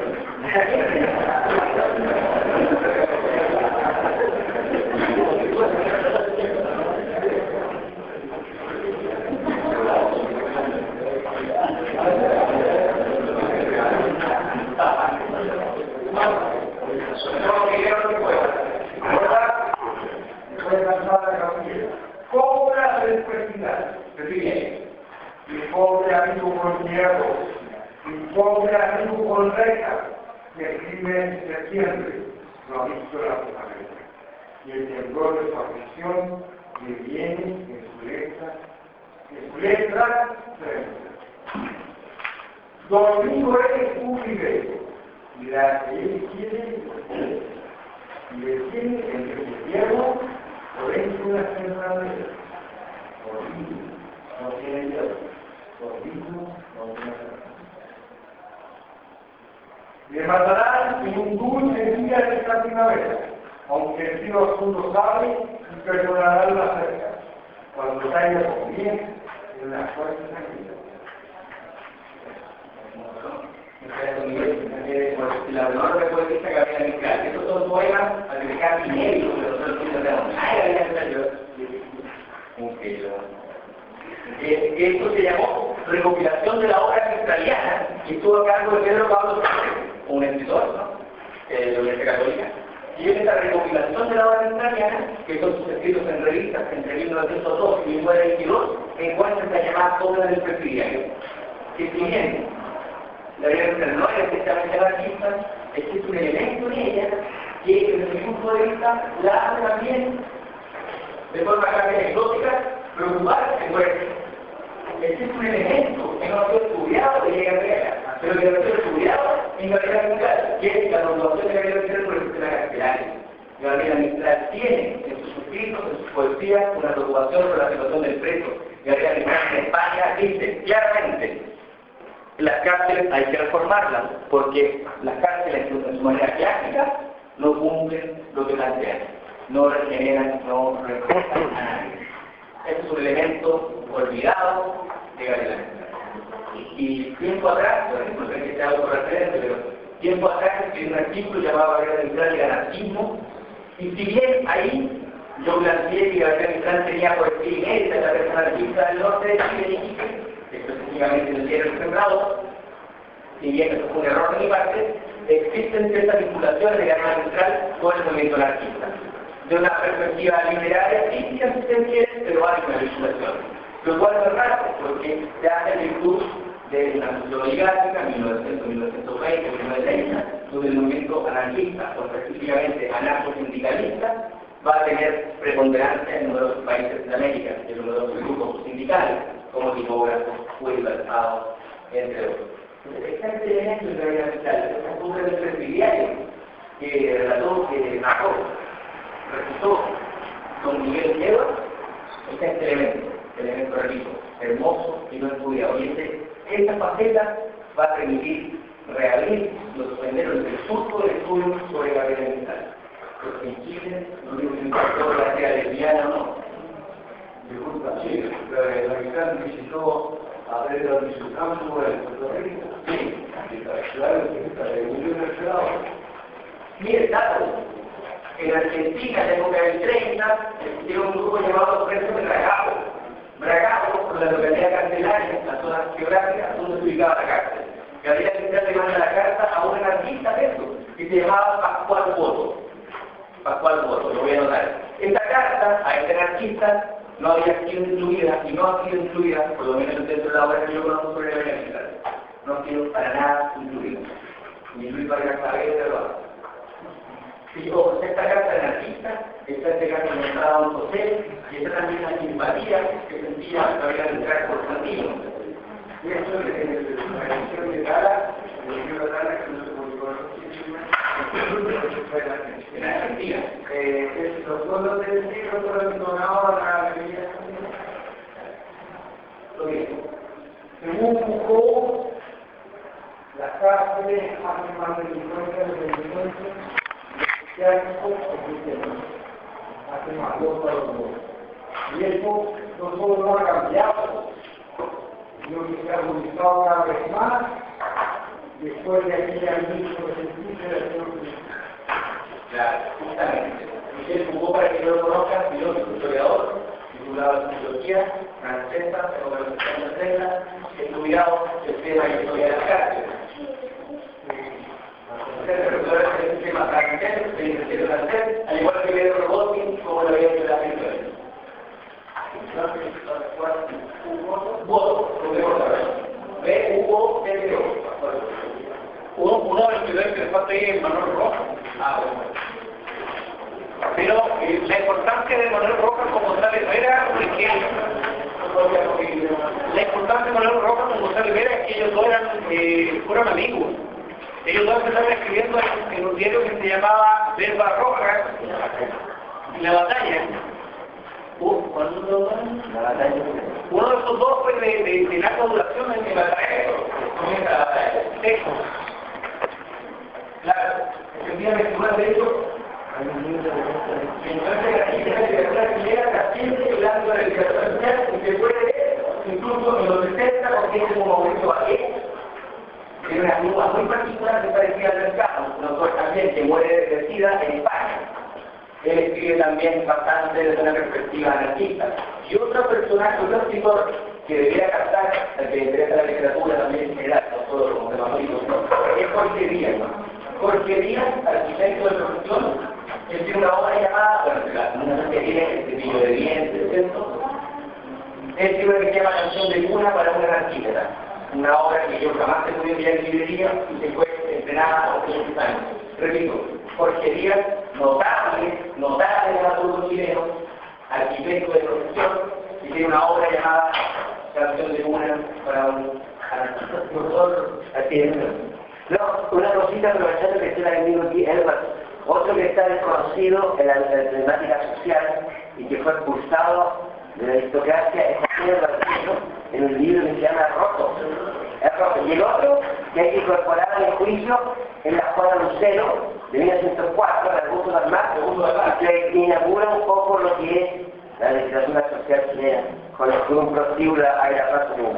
[SPEAKER 3] Cobra responsabilidad, y pobre amigo con miedo, y pobre amigo con reja, que el crimen se siempre lo ha visto la naturaleza, y el temblor de su aflicción le viene en su letra, en su letra, Domingo es un privilegio, y la que él quiere, y le tiene entre el infierno, por dentro de una centralidad, por dentro, no tiene Dios, por dentro, no tiene Dios. Le matarán en un dulce día de esta primavera, aunque el cielo azul lo sabe y perdonarán la cerca, cuando caiga con bien en la fuerza tranquila.
[SPEAKER 1] La honor de poetisa Gabriela Mistral, estos son poemas al que dejar dinero, pero no lo quiero dar. Ay, que esto se llamó recopilación de la obra mistraliana, y estuvo a cargo de Pedro Pablo Sánchez, un escritor, ¿no? Eh, de la Universidad Católica. Y en esta recopilación de la obra mistraliana, que son sus escritos en revistas entre mil novecientos dos y mil novecientos veintidós, encuentran la llamada obra del presidiario. Que si bien la vida no es especialmente anarquista, existe un elemento en ella que, desde mi punto de vista, la hace también, de forma casi anecdótica, preocuparse por eso. Existe un elemento que no ha sido estudiado de Gabriela, pero que ha sido estudiado en Gabriela Mistral, que es la preocupación de Gabriela Mistral por el sistema carcelario. Gabriela Mistral tiene en sus escritos, en sus poesías, una preocupación por la situación del preso. Gabriela Mistral en España dice claramente: las cárceles hay que reformarlas, porque las cárceles en su manera clásica no cumplen lo que plantean, no regeneran, no reforman a nadie. Este es un elemento olvidado de Gabriela Mistral. Y tiempo atrás, por ejemplo, no sé que sea autorreferente, pero tiempo atrás escribí un artículo llamado Gabriela Mistral y anarquismo, y si bien ahí yo planteé que Gabriela Mistral tenía poesía inédita en la persona artista del norte de Chile y Iquique, específicamente en el diario El Sembrado, si bien eso fue un error de mi parte, existen ciertas vinculaciones de Gabriela Mistral con el movimiento anarquista. De una perspectiva literaria, crítica, si se quiere, pero hay una vinculación. Lo cual no es raro, porque se hace en virtud de una sociología clásica, mil novecientos, mil novecientos veinte, mil novecientos treinta, donde el movimiento anarquista, o específicamente anarco-sindicalista, va a tener preponderancia en numerosos países de América, en numerosos grupos sindicales, como tipógrafos, universitados, entre otros. Entonces, este elemento en realidad social, esta cumbre del presidiario que relató, que narró, resultó con Miguel Diego, es este elemento, este elemento rico, hermoso y no estudiado. Y este, esta faceta va a permitir reabrir los senderos del surco de estudio sobre Gabriela Mistral. Porque en Chile no digo que importó la sea lesbiana o no.
[SPEAKER 3] Disculpa, sí, la Mistral visitó a Pedro de su campo en Puerto Rico.
[SPEAKER 1] Sí,
[SPEAKER 3] claro, que murió en el Senado.
[SPEAKER 1] mire, datos. En Argentina, en la época del treinta, existía un grupo llamado Presos de Bragado. Bragado, por la localidad carcelaria, la zona geográfica donde se ubicaba la cárcel. Gabriela Mistral le manda la carta a un anarquista de eso, que se llamaba Pascual Boto. Pascual Boto, lo voy a anotar. Esta carta a este anarquista no había sido incluida, y no ha sido incluida, por lo menos dentro de la obra que yo conozco sobre Gabriela Mistral. No ha sido para nada incluida. Ni Luis Vargas Saavedra lo hace. Si ojo, esta carta anarquista está entregando en el Estado a un José, y está también la simpatía que sentía Gabriela Mistral por Santino.
[SPEAKER 3] Y eso es en la edición de Gala, el libro de Gala, que no se publicó
[SPEAKER 1] en Argentina.
[SPEAKER 3] Eh, los fondos del libro fueron donados a la Galería.
[SPEAKER 1] Lo mismo.
[SPEAKER 3] Según Foucault, las cárceles hacen más delincuencia de delincuencia hace más dos para los dos. Y eso no solo no ha cambiado, sino que se ha agudizado cada vez más después de aquella misma sentencia de
[SPEAKER 1] Claro, justamente. Michel Foucault, para que no lo conozcan, filósofo historiador, titulado en Sociología Francesa, en la Universidad Francesa, estudiado el tema de la historia de las cárceles. El sistema francés, el sistema francés, al igual que Pedro Robotin, como lo había hecho la gente. Voto, lo tengo que ver. B, Hugo, T, O.
[SPEAKER 2] Uno, uno de los estudiantes que le falta ahí es Manuel Rojas.
[SPEAKER 1] Ah, bueno.
[SPEAKER 2] Pero eh, la importancia de Manuel Rojas como González Vera, porque la importancia de Manuel Rojas como González Vera es que ellos dos eran, eh, fueron amigos. Ellos dos empezaron escribiendo en, en un diario que se llamaba Verba Roja, La Batalla. Uh, ¿cuándo lo
[SPEAKER 1] La batalla.
[SPEAKER 2] Uno de esos dos fue de, de, de larga duración en la batalla.
[SPEAKER 1] Comienza la batalla.
[SPEAKER 2] Eso.
[SPEAKER 1] Claro, efectivamente, uno de ellos, entonces la literatura chilena trasciende el ámbito de la literatura social y se puede ver incluso en los sesenta, porque es como Mauricio Vaqué, que era una lengua muy particular que parecía al mercado, un autor también que muere de SIDA en España. Él escribe también bastante desde una perspectiva anarquista. Y otro personaje, otro escritor que debería captar, al que le interesa la literatura también en general, no solo como temático, es Jorge Díaz. Jorge Díaz, arquitecto de profesión, él tiene una obra llamada, bueno, una que tiene este tipo de dientes, ¿cierto? Él tiene una que se llama Canción de Cuna para una arquitecta, una obra que yo jamás he podido enviar en librería y se fue estrenada hace quince años. Repito, Jorge Díaz, notable, notable dramaturgo chileno, arquitecto de profesión, y tiene una obra llamada Canción de Cuna para un arquitecto.
[SPEAKER 4] No, una cosita aprovechando que está el amigo aquí, Elbert, otro que está desconocido en la, en la temática social y que fue expulsado de la aristocracia es Javier Martínez, en un libro que se llama Rojo. Es rojo. Y el otro que hay que incorporar al juicio es la Juana Lucero de mil novecientos cuatro, del Gusto del Mar, que inaugura un poco lo que es la literatura social chilena, con un prostíbulo a la raza de mujer.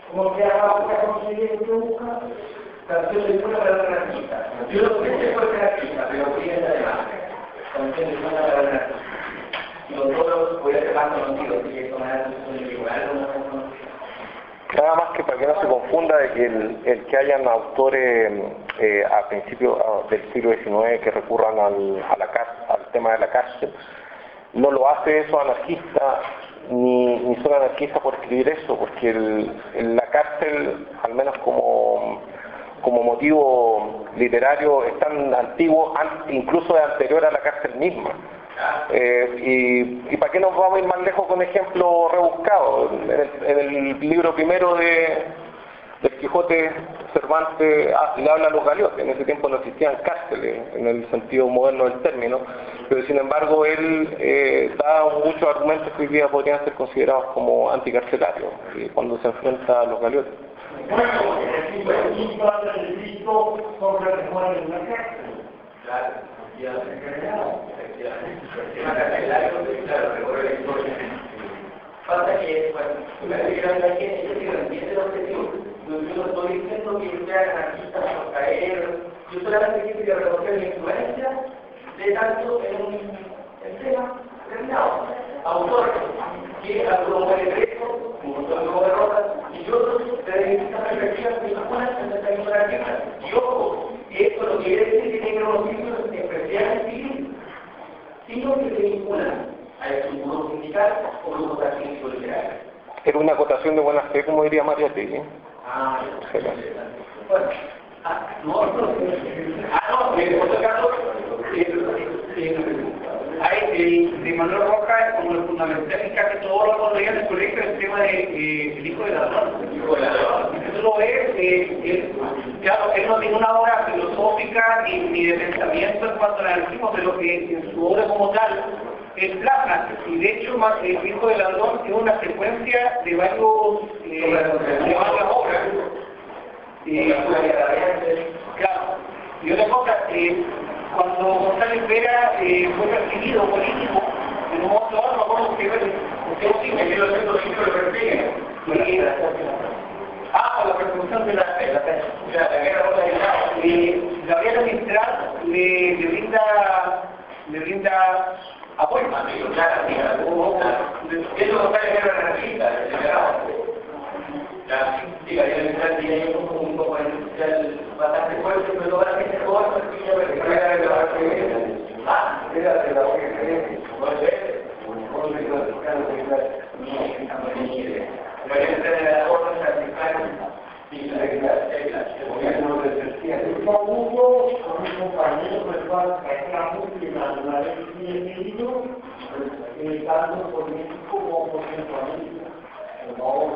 [SPEAKER 3] ¿Cómo se llama para conseguir lo que busca?
[SPEAKER 1] Canción de una para un artista. Yo no sé si puede ser artista, pero tiene la demanda. Canción de una para un artista. Y los otros voy a ser más conocidos, así que tomar un individual o no.
[SPEAKER 5] Nada más que para que no se confunda de que el, el que hayan autores eh, a principios del siglo diecinueve que recurran al, a la cárcel, al tema de la cárcel, no lo hace eso anarquista, ni, ni son anarquistas por escribir eso, porque el, el, la cárcel, al menos como, como motivo literario, es tan antiguo, an, incluso de anterior a la cárcel misma. Eh, y, y para qué nos vamos a ir más lejos con ejemplos rebuscados. En el, en el libro primero de del Quijote, Cervantes ah, le habla a los galeotes. En ese tiempo no existían cárceles en el sentido moderno del término, pero sin embargo él eh, da muchos argumentos que hoy día podrían ser considerados como anticarcelarios eh, cuando se enfrenta a los galeotes.
[SPEAKER 3] Bueno, el cincuenta del Cristo son los que mueren en la cárcel.
[SPEAKER 1] Claro, ya se encargaron. El tema carcelario, claro, recuerdo la historia. Falta que, bueno, me parece que la gente entiende el objetivo. Yo no estoy diciendo que usted haga anarquistas por caer. Yo solamente quiero reconocer la influencia de tanto en un en tema determinado. Autores que algunos mueren presos, otros como derrotas, y otros desde distintas perspectivas de algunas en esta misma anarquista. Y ojo, esto no quiere decir que tengan unos vínculos especiales civiles, sino que se vinculan a estructuras sindicales o grupos artísticos literarios.
[SPEAKER 5] Era una acotación de buena fe, como diría Mariátegui.
[SPEAKER 1] Ah, bueno, ah, no, no, ah, no, en otro caso, hay de Manuel Rojas como lo fundamental en casi todo lo que en el colegio el tema de eh, el hijo de ladrón. Eso lo ves, eh, él, claro, él no tiene una obra filosófica ni, ni de pensamiento en cuanto al anarquismo, pero que en su obra como tal es plasma, y de hecho el hijo del ladrón es una secuencia de varios eh, de varias obras. Eh, claro, y otra cosa, eh, cuando González Vera eh, fue perseguido político, en un momento dado, me acuerdo que usted sí me dio el centro de lo persigue. Ah, por la persecución de la la guerra contra el Estado. Y Gabriela Mistral le, le brinda le brinda apoyo. Amigo, claro, claro. Eso González Vera era anarquista, sí, Gabriela Mistral tiene un componente social bastante fuerte, pero toda la gente joven era de la ah, era de la O N G, no sé,
[SPEAKER 3] Yo hubo con un compañero personal que era multinacional y el libro, tanto político como contemporáneo. No,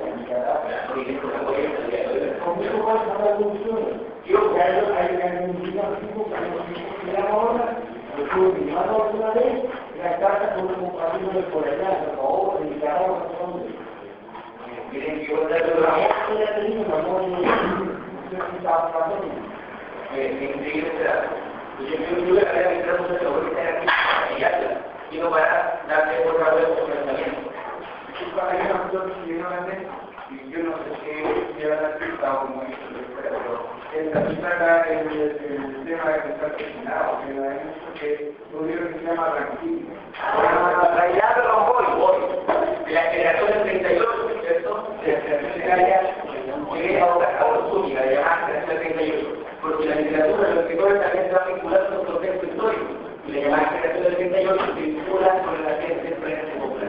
[SPEAKER 3] con mucho más a la evolución. Yo que hay hay un tipo que no ahora, lo tuve filmado alguna vez, en la casa con un compañero de por allá, por favor, y cada uno son
[SPEAKER 1] tienen que volver a la
[SPEAKER 3] ya ya tenía una muy estaba pasando.
[SPEAKER 1] Me increíble será. Yo tuve que haber entrado en la bolita aquí y allá, y no para darle otra vez un pensamiento.
[SPEAKER 3] Para que nosotros finalmente, y yo no sé si lleva la pista o como hizo pero en la pista era el, el tema de que está terminado, que era eso que un libro que se llama Tranquilo.
[SPEAKER 1] Ah, Rayado Romboy, voy. La generación del treinta y ocho, ¿cierto? La generación literaria que es ahora Kawasumi, la llamada generación del treinta y ocho. Porque la literatura de los escritores también se va a vincular con su contexto histórico. Y la llamada generación del treinta y ocho se vincula con la gente de frente popular.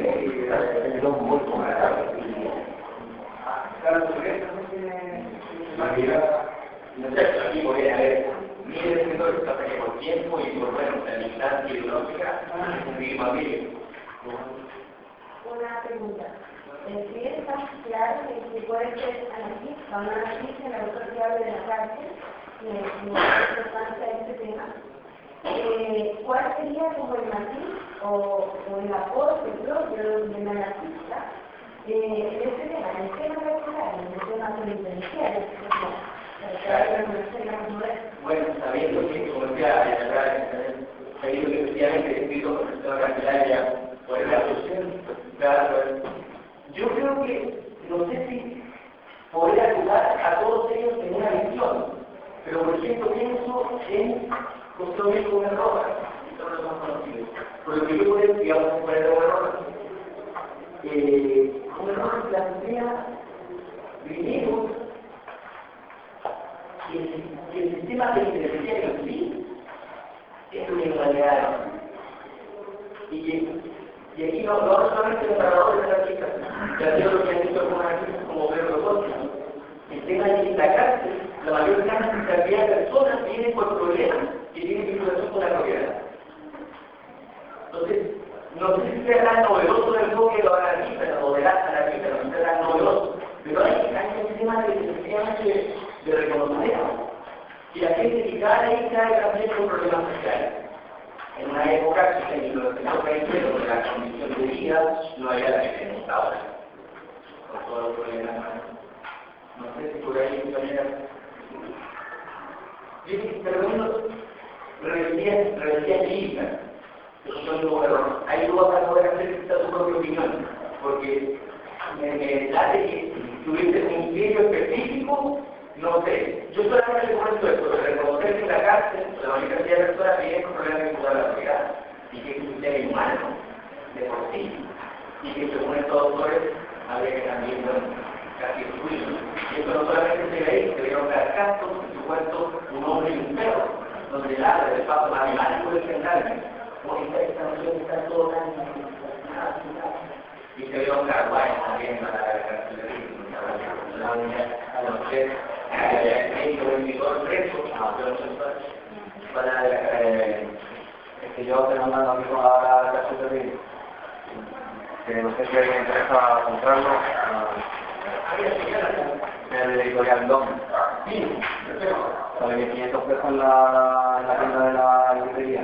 [SPEAKER 3] Claro, porque eso no tiene
[SPEAKER 1] no sé, aquí voy a ver miles de escritores que pasan por tiempo y por, bueno, la distancia ideológica, vivimos aquí.
[SPEAKER 6] Una pregunta. Si está claro que puede ser anarquista, una anarquista en la autoridad de la cárcel, y es muy importante a este tema, eh, ¿cuál sería como el matiz o, o el aporte propio de un anarquista eh, en este tema, en el tema regular, en el tema penitenciario?
[SPEAKER 1] Bueno, sabiendo que, como decía, sabiendo que efectivamente escrito por el sector carcelaria por la asociación, claro, yo creo que, no sé si poder ayudar a todos ellos en una misión. Pero por ejemplo pienso en construir una roca, esto no lo hemos conocido. Por lo que yo puedo, digamos, poner una roca. Eh, una roca plantea primero que el, que el sistema penitenciario en sí es una inhumanidad. Y que y aquí no, no solamente los narradores de la chica, ya digo lo que han dicho algunas artistas como Pedro Costa. El tema es que en la cárcel, la mayor cantidad de personas vienen por problemas que tienen vinculación con la propiedad. Entonces, no sé si sea tan novedoso el enfoque de los anarquistas o de las anarquistas, no sea tan novedoso, pero hay, hay un tema de, de, de reconocimiento. Y la gente que cae ahí cae también con problemas sociales. En una época que en los años veinte, donde la condición de vida no era la que tenemos ahora, con todos los problemas. No sé si por ahí de manera. Pero rebeldía, rebeldía cívica, eso son los errores. Ahí tú vas a poder hacer tu propia opinión, porque me, me late que tuviste un criterio específico. No sé, yo solamente le comento esto, de reconocer que en la cárcel la mayor cantidad de personas vienen con problemas vinculados a la sociedad y que es un tema humano, de por sí, y que según estos autores habría que también, bueno, casi excluirlo. Y esto no solamente se ve ahí, se vieron dar casos, en su cuento, un hombre y un perro, donde el arte del paso matemático del gendarme, como esta esta noción está todo tan y se vieron carguayos también para la cárcel de Río, la unidad a los tres.
[SPEAKER 7] Para eh, es que yo estoy mandando aquí con la, la cárcel de Río, que no sé si a alguien le interesa comprarlo, uh, el editorial Dom. Sale mil quinientos pesos en la, en la tienda de la librería.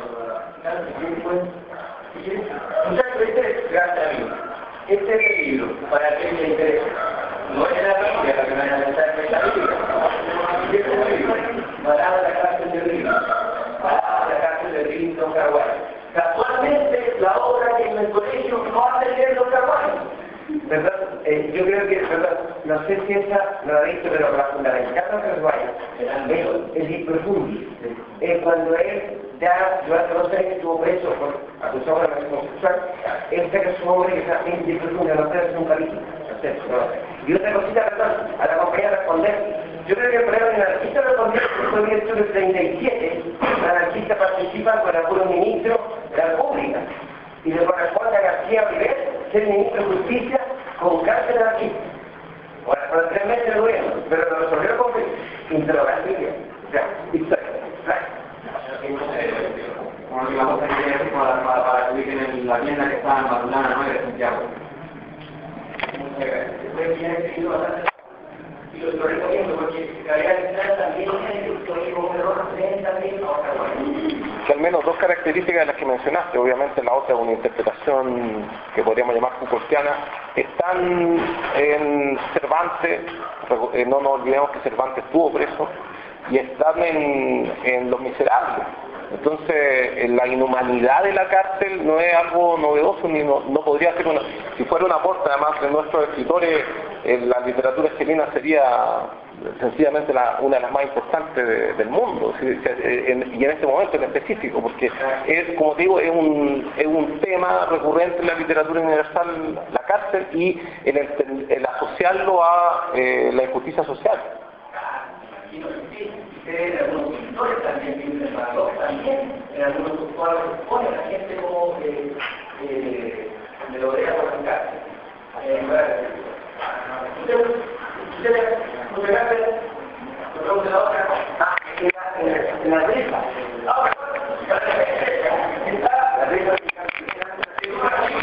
[SPEAKER 1] Gracias, amigo. Este es el libro, para que le interese. No es la Biblia la que me van a pensar, es la Biblia. Y este es el libro, para la cárcel de Río, para la cárcel de Río, Don Carguay. Casualmente, la obra que en el colegio no hace leer Don Carguay.
[SPEAKER 4] ¿Verdad? Eh, yo creo que, ¿verdad? No sé si esa lo ha visto, pero la fundamental de Carguay es el profundo. Eh, cuando él ya durante dos años estuvo preso por acusado de agresión sexual, él saca su hombre que está en el profundo, no sé, es un palito. Y otra cosita, perdón, a la compañía responder. Yo creo que el problema de la anarquista responder fue en el treinta y siete, la anarquista participa con el puro ministro de la República. Y le corresponde a García Rivera ser ministro de Justicia con cárcel anarquista. Bueno, por tres meses lo gobierno, pero lo resolvió con interrogante. O sea, historia.
[SPEAKER 7] Bueno, y la cosa que quería decir para, para, para que ubiquen en la tienda que está en Maturana nueve de Santiago.
[SPEAKER 1] Después ya he seguido bastante y lo estoy recogiendo porque había que estar también como un error también a otra cosa.
[SPEAKER 5] Que al menos dos características de las que mencionaste, obviamente la otra es una interpretación que podríamos llamar Foucaultiana, están en Cervantes, no nos olvidemos que Cervantes estuvo preso, y están en, en Los Miserables. Entonces, la inhumanidad de la cárcel no es algo novedoso, ni no, no podría ser una... Si fuera un aporte, además, de nuestros escritores, en la literatura chilena sería sencillamente la, una de las más importantes de, del mundo, si, si, en, y en este momento en específico, porque es, como digo, es un, es un tema recurrente en la literatura universal, la cárcel, y en el, el asociarlo a eh, la injusticia social.
[SPEAKER 1] Y no sé si ustedes, algunos pintores también viven para los también, en algunos cuadros ponen a la gente como eh, eh, me lo vea por la cárcel. Ustedes, ustedes, ustedes, ustedes, la otra, ah, en la risa. Ahora, la risa.